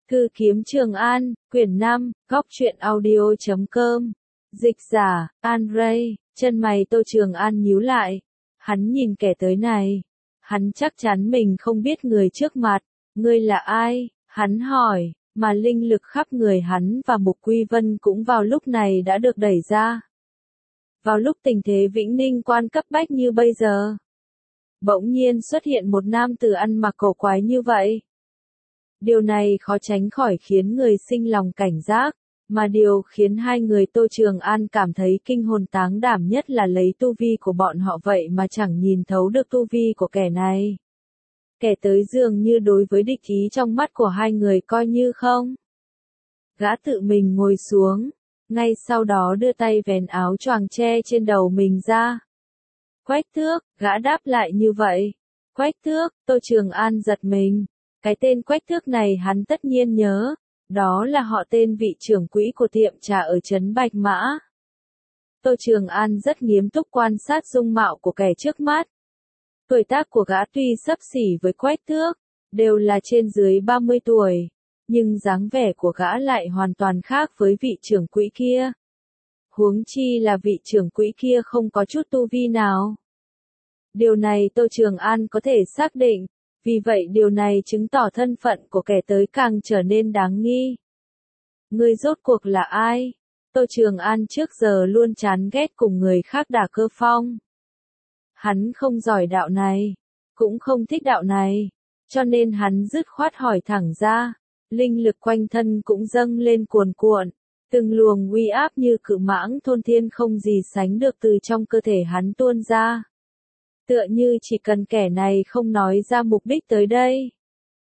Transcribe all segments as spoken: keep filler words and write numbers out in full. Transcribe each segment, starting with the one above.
Thư kiếm Trường An, quyển năm, góc truyện audio chấm com. Dịch giả, An Ray, chân mày Tô Trường An nhíu lại. Hắn nhìn kẻ tới này. Hắn chắc chắn mình không biết người trước mặt. Ngươi là ai? Hắn hỏi, mà linh lực khắp người hắn và Mục Quy Vân cũng vào lúc này đã được đẩy ra. Vào lúc tình thế Vĩnh Ninh quan cấp bách như bây giờ. Bỗng nhiên xuất hiện một nam tử ăn mặc cổ quái như vậy. Điều này khó tránh khỏi khiến người sinh lòng cảnh giác, mà điều khiến hai người Tô Trường An cảm thấy kinh hồn táng đảm nhất là lấy tu vi của bọn họ vậy mà chẳng nhìn thấu được tu vi của kẻ này. Kẻ tới dường như đối với địch ý trong mắt của hai người coi như không. Gã tự mình ngồi xuống, ngay sau đó đưa tay vén áo choàng che trên đầu mình ra. Quách Thước, gã đáp lại như vậy. Quách Thước, Tô Trường An giật mình. Cái tên Quách Thước này hắn tất nhiên nhớ, đó là họ tên vị trưởng quỹ của tiệm trà ở trấn Bạch Mã. Tô Trường An rất nghiêm túc quan sát dung mạo của kẻ trước mắt. Tuổi tác của gã tuy xấp xỉ với Quách Thước, đều là trên dưới ba mươi tuổi, nhưng dáng vẻ của gã lại hoàn toàn khác với vị trưởng quỹ kia. Huống chi là vị trưởng quỹ kia không có chút tu vi nào. Điều này Tô Trường An có thể xác định. Vì vậy điều này chứng tỏ thân phận của kẻ tới càng trở nên đáng nghi. Ngươi rốt cuộc là ai? Tô Trường An trước giờ luôn chán ghét cùng người khác đả cơ phong. Hắn không giỏi đạo này, cũng không thích đạo này, cho nên hắn dứt khoát hỏi thẳng ra. Linh lực quanh thân cũng dâng lên cuồn cuộn, từng luồng uy áp như cự mãng thôn thiên không gì sánh được từ trong cơ thể hắn tuôn ra. Tựa như chỉ cần kẻ này không nói ra mục đích tới đây,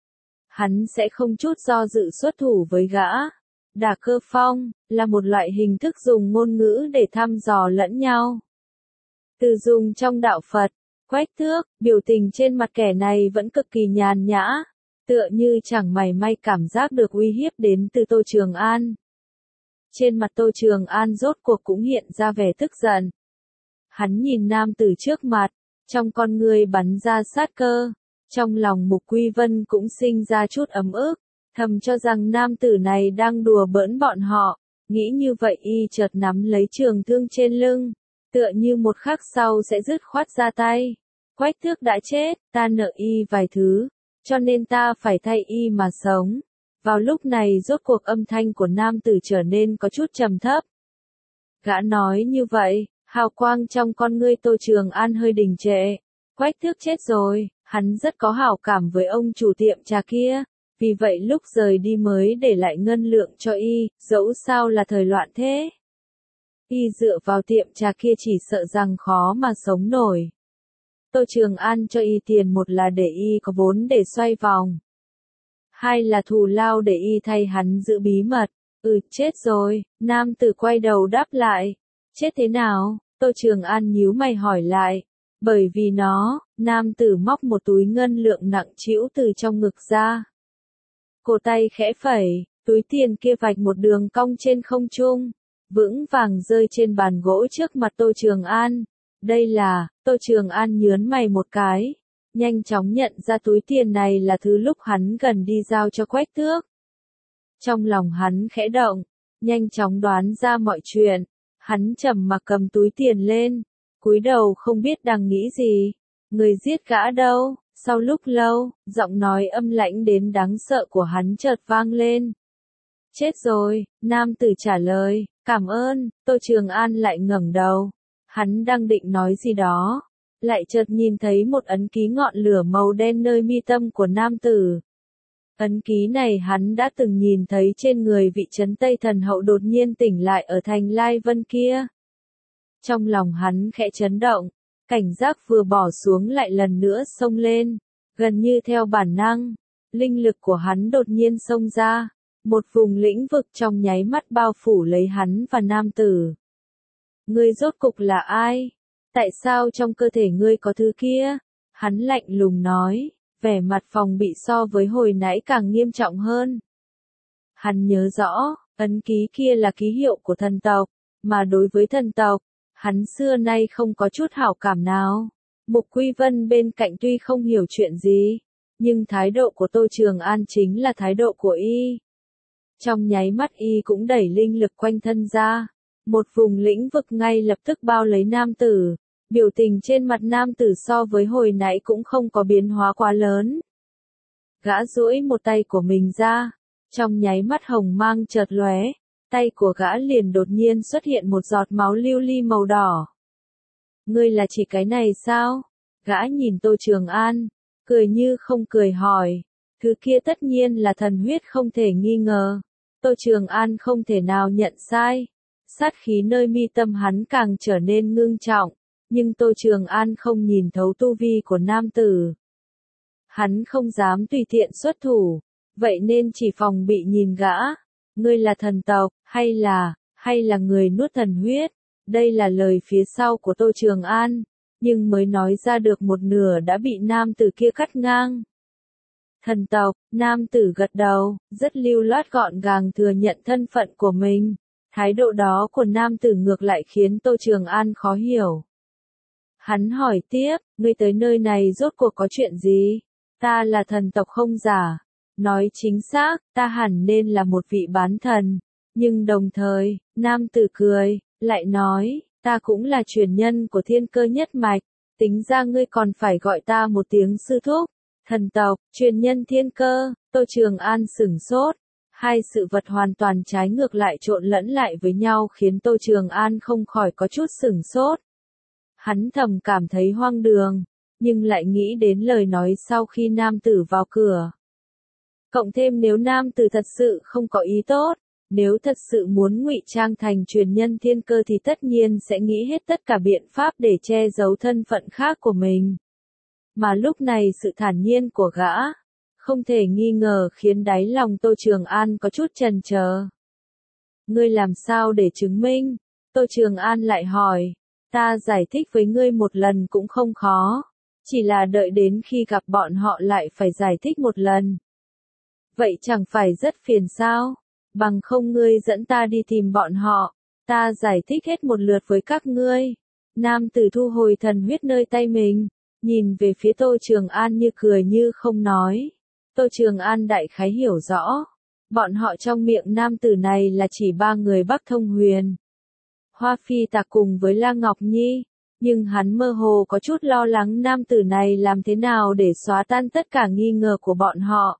hắn sẽ không chút do dự xuất thủ với gã. Đả cơ phong là một loại hình thức dùng ngôn ngữ để thăm dò lẫn nhau. Từ dùng trong đạo Phật. Quách Thước, biểu tình trên mặt kẻ này vẫn cực kỳ nhàn nhã, tựa như chẳng mảy may cảm giác được uy hiếp đến từ Tô Trường An. Trên mặt Tô Trường An rốt cuộc cũng hiện ra vẻ tức giận. Hắn nhìn nam tử trước mặt, trong con người bắn ra sát cơ, trong lòng Mục Quy Vân cũng sinh ra chút ấm ức, thầm cho rằng nam tử này đang đùa bỡn bọn họ, nghĩ như vậy y chợt nắm lấy trường thương trên lưng, tựa như một khắc sau sẽ dứt khoát ra tay. Quách Thước đã chết, ta nợ y vài thứ, cho nên ta phải thay y mà sống. Vào lúc này rốt cuộc âm thanh của nam tử trở nên có chút trầm thấp. Gã nói như vậy. Hào quang trong con ngươi Tô Trường An hơi đình trệ. Quách Thước chết rồi, hắn rất có hảo cảm với ông chủ tiệm trà kia, vì vậy lúc rời đi mới để lại ngân lượng cho y, dẫu sao là thời loạn thế. Y dựa vào tiệm trà kia chỉ sợ rằng khó mà sống nổi. Tô Trường An cho y tiền, một là để y có vốn để xoay vòng, hai là thù lao để y thay hắn giữ bí mật. Ừ, chết rồi, nam tử quay đầu đáp lại. Chết thế nào? Tô Trường An nhíu mày hỏi lại. Bởi vì nó, nam tử móc một túi ngân lượng nặng trĩu từ trong ngực ra. Cổ tay khẽ phẩy, túi tiền kia vạch một đường cong trên không trung, vững vàng rơi trên bàn gỗ trước mặt Tô Trường An. Đây là, Tô Trường An nhớn mày một cái, nhanh chóng nhận ra túi tiền này là thứ lúc hắn gần đi giao cho Quách Thước. Trong lòng hắn khẽ động, nhanh chóng đoán ra mọi chuyện. Hắn trầm mặc cầm túi tiền lên, cúi đầu không biết đang nghĩ gì. Người giết gã đâu? Sau lúc lâu, giọng nói âm lãnh đến đáng sợ của hắn chợt vang lên. Chết rồi, nam tử trả lời. Cảm ơn. Tô Trường An lại ngẩng đầu. Hắn đang định nói gì đó, lại chợt nhìn thấy một ấn ký ngọn lửa màu đen nơi mi tâm của nam tử. Ấn ký này hắn đã từng nhìn thấy trên người vị trấn Tây Thần Hậu đột nhiên tỉnh lại ở thành Lai Vân kia. Trong lòng hắn khẽ chấn động, cảnh giác vừa bỏ xuống lại lần nữa xông lên, gần như theo bản năng, linh lực của hắn đột nhiên xông ra, một vùng lĩnh vực trong nháy mắt bao phủ lấy hắn và nam tử. Ngươi rốt cục là ai? Tại sao trong cơ thể ngươi có thứ kia? Hắn lạnh lùng nói. Vẻ mặt phòng bị so với hồi nãy càng nghiêm trọng hơn. Hắn nhớ rõ, ấn ký kia là ký hiệu của thần tộc, mà đối với thần tộc, hắn xưa nay không có chút hảo cảm nào. Mục Quy Vân bên cạnh tuy không hiểu chuyện gì, nhưng thái độ của Tô Trường An chính là thái độ của y. Trong nháy mắt y cũng đẩy linh lực quanh thân ra. Một vùng lĩnh vực ngay lập tức bao lấy nam tử. Biểu tình trên mặt nam tử so với hồi nãy cũng không có biến hóa quá lớn. Gã duỗi một tay của mình ra. Trong nháy mắt hồng mang chợt lóe. Tay của gã liền đột nhiên xuất hiện một giọt máu lưu ly màu đỏ. Ngươi là chỉ cái này sao? Gã nhìn Tô Trường An, cười như không cười hỏi. Thứ kia tất nhiên là thần huyết không thể nghi ngờ. Tô Trường An không thể nào nhận sai. Sát khí nơi mi tâm hắn càng trở nên ngưng trọng. Nhưng Tô Trường An không nhìn thấu tu vi của nam tử. Hắn không dám tùy tiện xuất thủ. Vậy nên chỉ phòng bị nhìn gã. Ngươi là thần tộc, hay là, hay là người nuốt thần huyết? Đây là lời phía sau của Tô Trường An. Nhưng mới nói ra được một nửa đã bị nam tử kia cắt ngang. Thần tộc, nam tử gật đầu, rất lưu loát gọn gàng thừa nhận thân phận của mình. Thái độ đó của nam tử ngược lại khiến Tô Trường An khó hiểu. Hắn hỏi tiếp, ngươi tới nơi này rốt cuộc có chuyện gì? Ta là thần tộc không giả. Nói chính xác, ta hẳn nên là một vị bán thần. Nhưng đồng thời, nam tử cười, lại nói, ta cũng là truyền nhân của thiên cơ nhất mạch. Tính ra ngươi còn phải gọi ta một tiếng sư thúc. Thần tộc, truyền nhân thiên cơ, Tô Trường An sửng sốt. Hai sự vật hoàn toàn trái ngược lại trộn lẫn lại với nhau khiến Tô Trường An không khỏi có chút sửng sốt. Hắn thầm cảm thấy hoang đường, nhưng lại nghĩ đến lời nói sau khi nam tử vào cửa. Cộng thêm nếu nam tử thật sự không có ý tốt, nếu thật sự muốn ngụy trang thành truyền nhân thiên cơ thì tất nhiên sẽ nghĩ hết tất cả biện pháp để che giấu thân phận khác của mình. Mà lúc này sự thản nhiên của gã, không thể nghi ngờ khiến đáy lòng Tô Trường An có chút chần chờ. Ngươi làm sao để chứng minh? Tô Trường An lại hỏi. Ta giải thích với ngươi một lần cũng không khó. Chỉ là đợi đến khi gặp bọn họ lại phải giải thích một lần. Vậy chẳng phải rất phiền sao? Bằng không ngươi dẫn ta đi tìm bọn họ. Ta giải thích hết một lượt với các ngươi. Nam tử thu hồi thần huyết nơi tay mình. Nhìn về phía Tô Trường An như cười như không nói. Tô Trường An đại khái hiểu rõ. Bọn họ trong miệng nam tử này là chỉ ba người Bắc Thông Huyền. Hoa Phi Tạc cùng với La Ngọc Nhi. Nhưng hắn mơ hồ có chút lo lắng nam tử này làm thế nào để xóa tan tất cả nghi ngờ của bọn họ.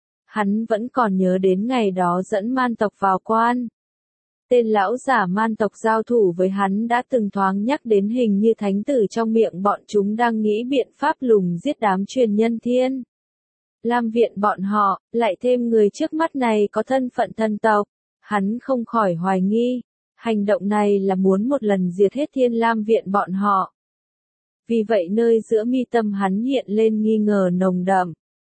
Hắn vẫn còn nhớ đến ngày đó dẫn man tộc vào quan. Tên lão giả man tộc giao thủ với hắn đã từng thoáng nhắc đến hình như thánh tử trong miệng bọn chúng đang nghĩ biện pháp lùng giết đám truyền nhân thiên. Lam viện bọn họ, lại thêm người trước mắt này có thân phận thần tộc. Hắn không khỏi hoài nghi. Hành động này là muốn một lần diệt hết thiên lam viện bọn họ. Vì vậy nơi giữa mi tâm hắn hiện lên nghi ngờ nồng đậm.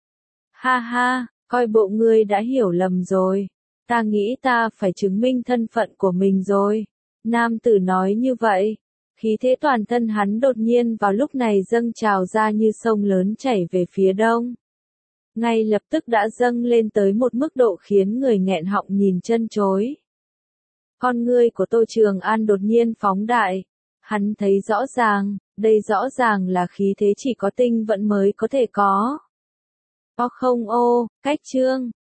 Ha ha, coi bộ ngươi đã hiểu lầm rồi. Ta nghĩ ta phải chứng minh thân phận của mình rồi. Nam tử nói như vậy. Khí thế toàn thân hắn đột nhiên vào lúc này dâng trào ra như sông lớn chảy về phía đông. Ngay lập tức đã dâng lên tới một mức độ khiến người nghẹn họng nhìn chân chối. Con ngươi của Tô Trường An đột nhiên phóng đại. Hắn thấy rõ ràng, đây rõ ràng là khí thế chỉ có tinh vận mới có thể có. O không ô, cách chương.